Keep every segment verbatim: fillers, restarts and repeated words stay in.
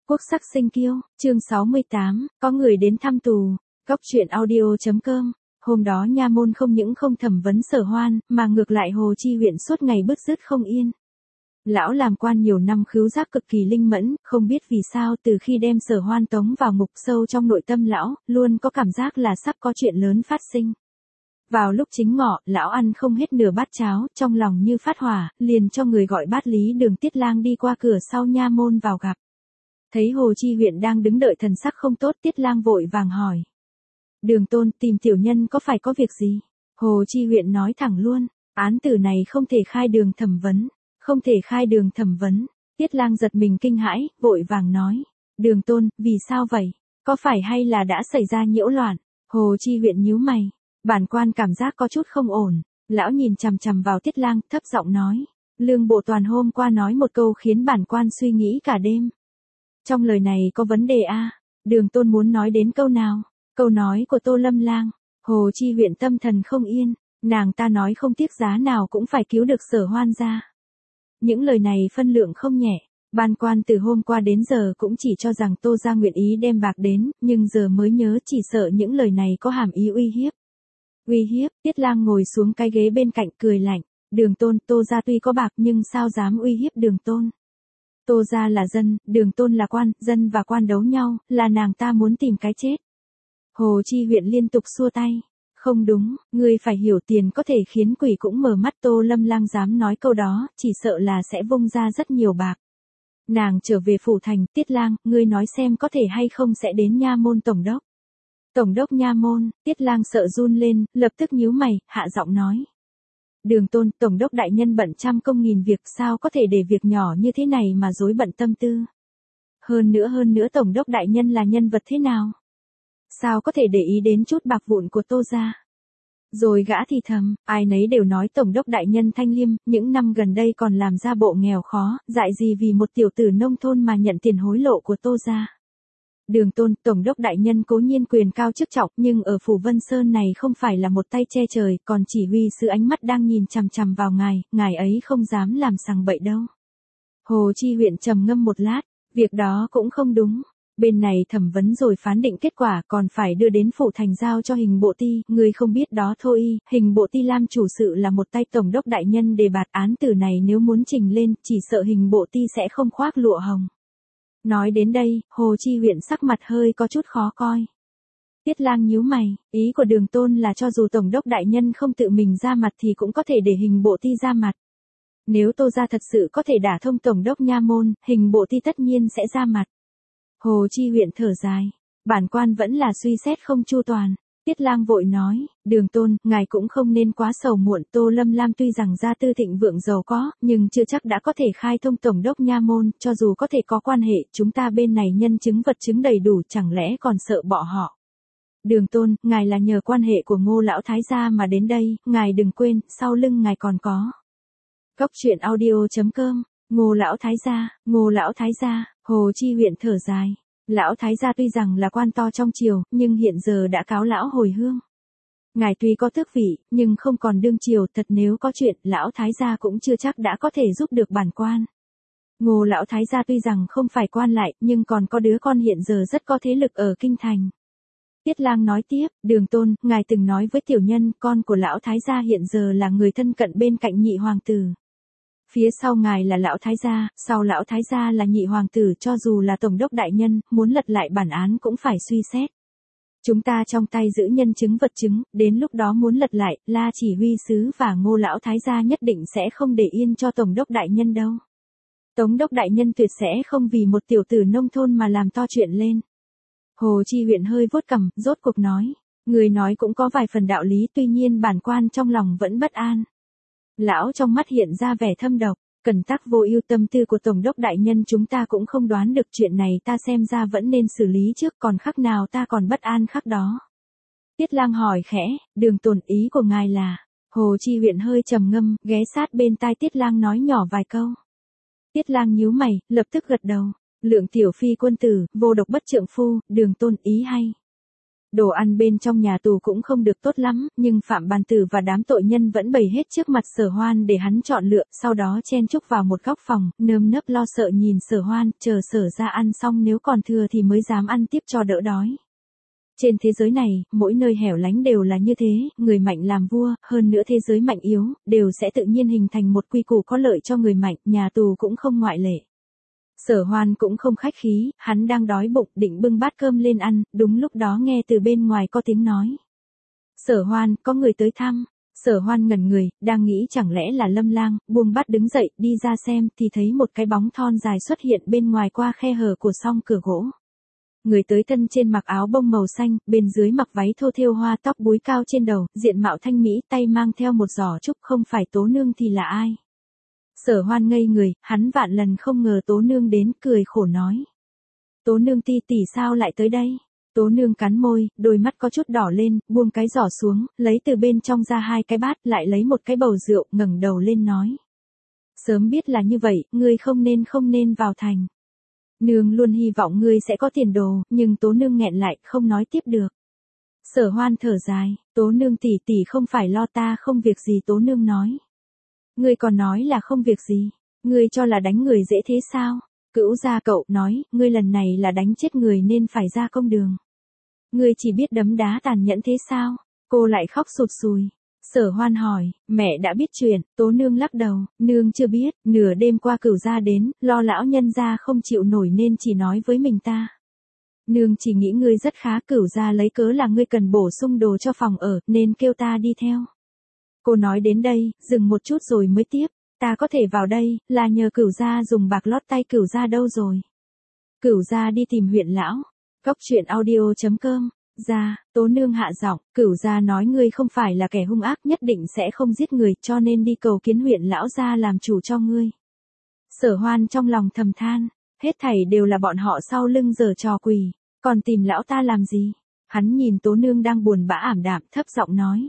Quốc sắc sinh kiêu, chương sáu mươi tám, có người đến thăm tù, Cóc truyện audio chấm com. Hôm đó nha môn không những không thẩm vấn Sở Hoan, mà ngược lại Hồ Chi huyện suốt ngày bứt rứt không yên. Lão làm quan nhiều năm khứu giác cực kỳ linh mẫn, không biết vì sao từ khi đem Sở Hoan tống vào ngục sâu trong nội tâm lão, luôn có cảm giác là sắp có chuyện lớn phát sinh. Vào lúc chính ngọ, lão ăn không hết nửa bát cháo, trong lòng như phát hỏa, liền cho người gọi bát lý Đường Tiết Lang đi qua cửa sau nha môn vào gặp. Thấy Hồ Chi huyện đang đứng đợi thần sắc không tốt, Tiết Lang vội vàng hỏi. Đường tôn, tìm tiểu nhân có phải có việc gì? Hồ Chi huyện nói thẳng luôn, án tử này không thể khai đường thẩm vấn, không thể khai đường thẩm vấn. Tiết Lang giật mình kinh hãi, vội vàng nói. Đường tôn, vì sao vậy? Có phải hay là đã xảy ra nhiễu loạn? Hồ Chi huyện nhíu mày. Bản quan cảm giác có chút không ổn. Lão nhìn chằm chằm vào Tiết Lang, thấp giọng nói. Lương Bộ Toàn hôm qua nói một câu khiến bản quan suy nghĩ cả đêm. Trong lời này có vấn đề a à? Đường tôn muốn nói đến câu nào? Câu nói của Tô Lâm Lang. Hồ Chi huyện tâm thần không yên. Nàng ta nói không tiếc giá nào cũng phải cứu được Sở Hoan ra. Những lời này phân lượng không nhẹ. Ban quan từ hôm qua đến giờ cũng chỉ cho rằng Tô gia nguyện ý đem bạc đến, nhưng giờ mới nhớ chỉ sợ những lời này có hàm ý uy hiếp. Uy hiếp? Tiết Lang ngồi xuống cái ghế bên cạnh cười lạnh. Đường tôn, Tô gia tuy có bạc nhưng sao dám uy hiếp đường tôn? Tô gia là dân, đường tôn là quan, dân và quan đấu nhau, là nàng ta muốn tìm cái chết. Hồ Chi huyện liên tục xua tay. Không đúng, ngươi phải hiểu tiền có thể khiến quỷ cũng mở mắt. Tô Lâm Lang dám nói câu đó, chỉ sợ là sẽ vung ra rất nhiều bạc. Nàng trở về phủ thành, Tiết Lang, ngươi nói xem có thể hay không sẽ đến nha môn tổng đốc. Tổng đốc nha môn, Tiết Lang sợ run lên, lập tức nhíu mày, hạ giọng nói. Đường tôn, tổng đốc đại nhân bận trăm công nghìn việc, sao có thể để việc nhỏ như thế này mà rối bận tâm tư. Hơn nữa hơn nữa tổng đốc đại nhân là nhân vật thế nào? Sao có thể để ý đến chút bạc vụn của Tô gia? Rồi gã thì thầm, ai nấy đều nói tổng đốc đại nhân thanh liêm, những năm gần đây còn làm ra bộ nghèo khó, dại gì vì một tiểu tử nông thôn mà nhận tiền hối lộ của Tô gia. Đường tôn, tổng đốc đại nhân cố nhiên quyền cao chức trọng, nhưng ở phủ Vân Sơn này không phải là một tay che trời, còn chỉ huy sứ ánh mắt đang nhìn chằm chằm vào ngài, ngài ấy không dám làm sằng bậy đâu. Hồ Chi huyện trầm ngâm một lát, việc đó cũng không đúng. Bên này thẩm vấn rồi phán định kết quả còn phải đưa đến phủ thành giao cho Hình Bộ Ti, người không biết đó thôi, Hình Bộ Ti làm chủ sự là một tay tổng đốc đại nhân đề bạt án tử này, nếu muốn trình lên, chỉ sợ Hình Bộ Ti sẽ không khoác lụa hồng. Nói đến đây, Hồ Chi huyện sắc mặt hơi có chút khó coi. Tiết Lang nhíu mày, ý của đường tôn là cho dù tổng đốc đại nhân không tự mình ra mặt thì cũng có thể để Hình Bộ Ti ra mặt. Nếu Tô gia thật sự có thể đả thông tổng đốc nha môn, Hình Bộ Ti tất nhiên sẽ ra mặt. Hồ Chi huyện thở dài, bản quan vẫn là suy xét không chu toàn. Tiết Lang vội nói, đường tôn, ngài cũng không nên quá sầu muộn. Tô Lâm Lam tuy rằng gia tư thịnh vượng giàu có, nhưng chưa chắc đã có thể khai thông tổng đốc nha môn, cho dù có thể có quan hệ, chúng ta bên này nhân chứng vật chứng đầy đủ, chẳng lẽ còn sợ bỏ họ. Đường tôn, ngài là nhờ quan hệ của Ngô lão thái gia mà đến đây, ngài đừng quên, sau lưng ngài còn có. Cóc truyện audio chấm com. Ngô lão thái gia, Ngô lão thái gia. Hồ Chi huyện thở dài. Lão thái gia tuy rằng là quan to trong triều, nhưng hiện giờ đã cáo lão hồi hương. Ngài tuy có tước vị, nhưng không còn đương triều, thật nếu có chuyện, lão thái gia cũng chưa chắc đã có thể giúp được bản quan. Ngô lão thái gia tuy rằng không phải quan lại, nhưng còn có đứa con hiện giờ rất có thế lực ở kinh thành. Tiết Lang nói tiếp, đường tôn, ngài từng nói với tiểu nhân, con của lão thái gia hiện giờ là người thân cận bên cạnh nhị hoàng tử. Phía sau ngài là lão thái gia, sau lão thái gia là nhị hoàng tử, cho dù là tổng đốc đại nhân, muốn lật lại bản án cũng phải suy xét. Chúng ta trong tay giữ nhân chứng vật chứng, đến lúc đó muốn lật lại, La chỉ huy sứ và Ngô lão thái gia nhất định sẽ không để yên cho tổng đốc đại nhân đâu. Tổng đốc đại nhân tuyệt sẽ không vì một tiểu tử nông thôn mà làm to chuyện lên. Hồ Chi huyện hơi vuốt cằm, rốt cuộc nói, người nói cũng có vài phần đạo lý, tuy nhiên bản quan trong lòng vẫn bất an. Lão trong mắt hiện ra vẻ thâm độc, cẩn tắc vô ưu, tâm tư của tổng đốc đại nhân chúng ta cũng không đoán được, chuyện này ta xem ra vẫn nên xử lý trước, còn khắc nào ta còn bất an khắc đó. Tiết Lang hỏi khẽ, đường tôn, ý của ngài là? Hồ Chi huyện hơi trầm ngâm, ghé sát bên tai Tiết Lang nói nhỏ vài câu. Tiết Lang nhíu mày, lập tức gật đầu, Lượng tiểu phi quân tử, vô độc bất trượng phu, đường tôn, ý hay. Đồ ăn bên trong nhà tù cũng không được tốt lắm, nhưng Phạm Bàn Tử và đám tội nhân vẫn bày hết trước mặt Sở Hoan để hắn chọn lựa, sau đó chen chúc vào một góc phòng, nơm nớp lo sợ nhìn Sở Hoan, chờ Sở ra ăn xong nếu còn thừa thì mới dám ăn tiếp cho đỡ đói. Trên thế giới này, mỗi nơi hẻo lánh đều là như thế, người mạnh làm vua, hơn nữa thế giới mạnh yếu, đều sẽ tự nhiên hình thành một quy củ có lợi cho người mạnh, nhà tù cũng không ngoại lệ. Sở Hoan cũng không khách khí, hắn đang đói bụng định bưng bát cơm lên ăn, đúng lúc đó nghe từ bên ngoài có tiếng nói. Sở Hoan, có người tới thăm. Sở Hoan ngẩn người, đang nghĩ chẳng lẽ là Lâm Lang, buông bát đứng dậy, đi ra xem thì thấy một cái bóng thon dài xuất hiện bên ngoài qua khe hở của song cửa gỗ. Người tới thân trên mặc áo bông màu xanh, bên dưới mặc váy thô thêu hoa, tóc búi cao trên đầu, diện mạo thanh mỹ, tay mang theo một giỏ trúc, không phải Tố Nương thì là ai? Sở Hoan ngây người, hắn vạn lần không ngờ Tố Nương đến, cười khổ nói. Tố Nương ti tỷ sao lại tới đây? Tố Nương cắn môi, đôi mắt có chút đỏ lên, buông cái giỏ xuống, lấy từ bên trong ra hai cái bát, lại lấy một cái bầu rượu, ngẩng đầu lên nói. Sớm biết là như vậy, ngươi không nên không nên vào thành. Nương luôn hy vọng ngươi sẽ có tiền đồ, nhưng Tố Nương nghẹn lại, không nói tiếp được. Sở Hoan thở dài, Tố Nương tỷ tỷ không phải lo ta không việc gì. Tố Nương nói. Ngươi còn nói là không việc gì, ngươi cho là đánh người dễ thế sao? Cữu gia cậu nói, ngươi lần này là đánh chết người nên phải ra công đường. Ngươi chỉ biết đấm đá tàn nhẫn thế sao? Cô lại khóc sụt sùi. Sở Hoan hỏi, mẹ đã biết chuyện, Tố Nương lắc đầu, nương chưa biết, nửa đêm qua Cửu gia đến, lo lão nhân gia không chịu nổi nên chỉ nói với mình ta. Nương chỉ nghĩ ngươi rất khá, Cửu gia lấy cớ là ngươi cần bổ sung đồ cho phòng ở, nên kêu ta đi theo. Cô nói đến đây, dừng một chút rồi mới tiếp, ta có thể vào đây, là nhờ Cửu gia dùng bạc lót tay. Cửu gia đâu rồi? Cửu gia đi tìm huyện lão. Góc truyện audio chấm com. Gia, Tố Nương hạ giọng, Cửu gia nói ngươi không phải là kẻ hung ác, nhất định sẽ không giết người, cho nên đi cầu kiến huyện lão gia làm chủ cho ngươi. Sở Hoan trong lòng thầm than, hết thảy đều là bọn họ sau lưng giở trò quỷ, còn tìm lão ta làm gì? Hắn nhìn Tố Nương đang buồn bã ảm đạm, thấp giọng nói.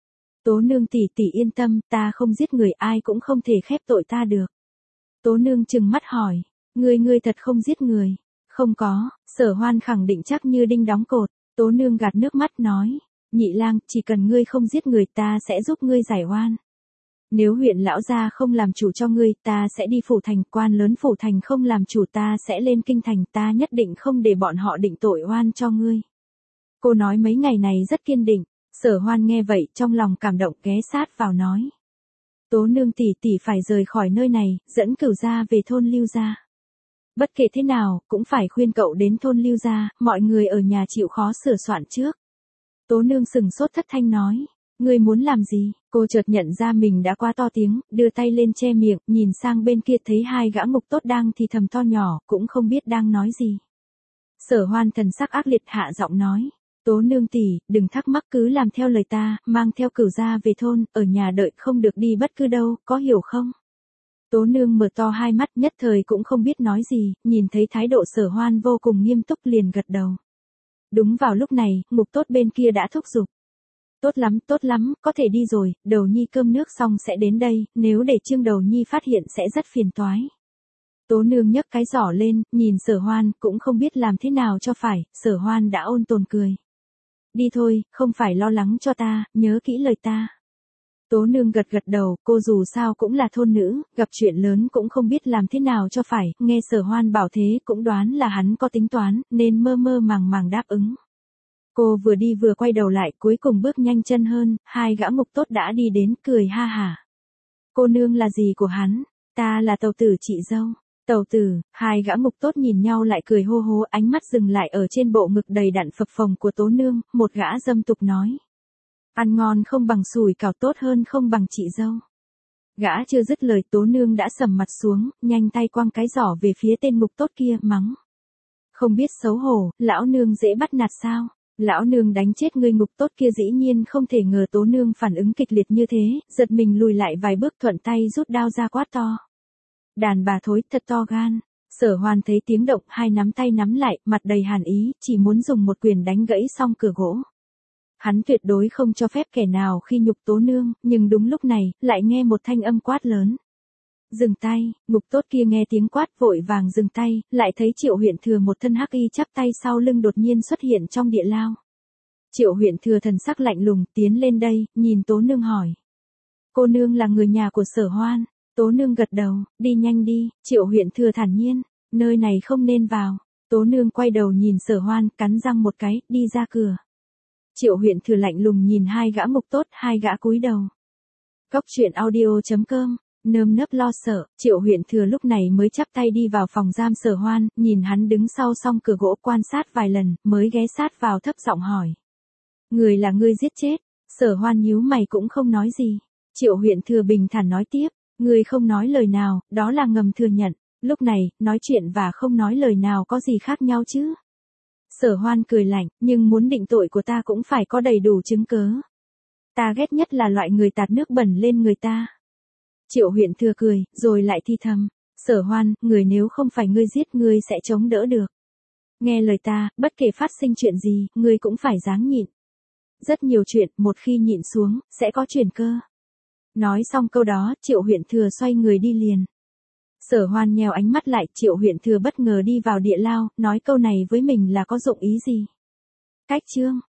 Tố Nương tỷ tỷ yên tâm, ta không giết người, ai cũng không thể khép tội ta được. Tố Nương trừng mắt hỏi, ngươi ngươi thật không giết người? Không có. Sở Hoan khẳng định chắc như đinh đóng cột. Tố Nương gạt nước mắt nói, Nhị lang, chỉ cần ngươi không giết người ta sẽ giúp ngươi giải oan. Nếu huyện lão gia không làm chủ cho ngươi, ta sẽ đi phủ thành, quan lớn phủ thành không làm chủ ta sẽ lên kinh thành, ta nhất định không để bọn họ định tội oan cho ngươi. Cô nói mấy ngày này rất kiên định. Sở Hoan nghe vậy trong lòng cảm động, ghé sát vào nói. Tố Nương tỷ tỷ phải rời khỏi nơi này, dẫn Cửu gia về thôn Lưu gia. Bất kể thế nào, cũng phải khuyên cậu đến thôn Lưu gia, mọi người ở nhà chịu khó sửa soạn trước. Tố Nương sừng sốt thất thanh nói, ngươi muốn làm gì? Cô chợt nhận ra mình đã quá to tiếng, đưa tay lên che miệng, nhìn sang bên kia thấy hai gã ngục tốt đang thì thầm to nhỏ, cũng không biết đang nói gì. Sở Hoan thần sắc ác liệt hạ giọng nói. Tố Nương tỷ, đừng thắc mắc, cứ làm theo lời ta, mang theo Cửu gia về thôn, ở nhà đợi, không được đi bất cứ đâu, có hiểu không? Tố Nương mở to hai mắt, nhất thời cũng không biết nói gì, nhìn thấy thái độ Sở Hoan vô cùng nghiêm túc liền gật đầu. Đúng vào lúc này, ngục tốt bên kia đã thúc giục. Tốt lắm, tốt lắm, có thể đi rồi, Đầu Nhi cơm nước xong sẽ đến đây, nếu để Trương Đầu Nhi phát hiện sẽ rất phiền toái. Tố Nương nhấc cái giỏ lên, nhìn Sở Hoan, cũng không biết làm thế nào cho phải, Sở Hoan đã ôn tồn cười. Đi thôi, không phải lo lắng cho ta, nhớ kỹ lời ta. Tố Nương gật gật đầu, cô dù sao cũng là thôn nữ, gặp chuyện lớn cũng không biết làm thế nào cho phải, nghe Sở Hoan bảo thế cũng đoán là hắn có tính toán, nên mơ mơ màng màng đáp ứng. Cô vừa đi vừa quay đầu lại, cuối cùng bước nhanh chân hơn, hai gã ngục tốt đã đi đến, cười ha hả. Cô nương là gì của hắn? Ta là tàu tử chị dâu. Tàu tử, hai gã ngục tốt nhìn nhau lại cười hô hố, ánh mắt dừng lại ở trên bộ ngực đầy đặn phập phồng của Tố Nương, một gã dâm tục nói. Ăn ngon không bằng sủi cảo, tốt hơn không bằng chị dâu. Gã chưa dứt lời, Tố Nương đã sầm mặt xuống, nhanh tay quăng cái giỏ về phía tên ngục tốt kia, mắng. Không biết xấu hổ, lão nương dễ bắt nạt sao? Lão nương đánh chết người. Ngục tốt kia dĩ nhiên không thể ngờ Tố Nương phản ứng kịch liệt như thế, giật mình lùi lại vài bước, thuận tay rút đao ra quát to. Đàn bà thối, thật to gan. Sở Hoan thấy tiếng động, hai nắm tay nắm lại, mặt đầy hàn ý, chỉ muốn dùng một quyền đánh gãy xong cửa gỗ. Hắn tuyệt đối không cho phép kẻ nào khi nhục Tố Nương, nhưng đúng lúc này, lại nghe một thanh âm quát lớn. Dừng tay. Ngục tốt kia nghe tiếng quát vội vàng dừng tay, lại thấy Triệu Huyện Thừa một thân hắc y chắp tay sau lưng đột nhiên xuất hiện trong địa lao. Triệu huyện thừa thần sắc lạnh lùng, tiến lên đây, nhìn Tố Nương hỏi. Cô nương là người nhà của Sở Hoan. Tố Nương gật đầu, đi nhanh đi, Triệu huyện thừa thản nhiên, nơi này không nên vào. Tố Nương quay đầu nhìn Sở Hoan, cắn răng một cái, đi ra cửa. Triệu huyện thừa lạnh lùng nhìn hai gã ngục tốt, hai gã cúi đầu. Cốc truyện audio chấm com, nơm nớp lo sợ, Triệu huyện thừa lúc này mới chắp tay đi vào phòng giam Sở Hoan, nhìn hắn đứng sau song cửa gỗ quan sát vài lần, mới ghé sát vào thấp giọng hỏi. Người là ngươi giết chết. Sở Hoan nhíu mày cũng không nói gì. Triệu huyện thừa bình thản nói tiếp, người không nói lời nào, đó là ngầm thừa nhận. Lúc này, nói chuyện và không nói lời nào có gì khác nhau chứ? Sở Hoan cười lạnh, nhưng muốn định tội của ta cũng phải có đầy đủ chứng cớ. Ta ghét nhất là loại người tạt nước bẩn lên người ta. Triệu huyện thừa cười, rồi lại thi thầm. Sở Hoan, người nếu không phải ngươi giết ngươi sẽ chống đỡ được. Nghe lời ta, bất kể phát sinh chuyện gì, ngươi cũng phải ráng nhịn. Rất nhiều chuyện, một khi nhịn xuống, sẽ có chuyển cơ. Nói xong câu đó, Triệu huyện thừa xoay người đi liền. Sở Hoan nheo ánh mắt lại, Triệu huyện thừa bất ngờ đi vào địa lao, nói câu này với mình là có dụng ý gì? Cách chương.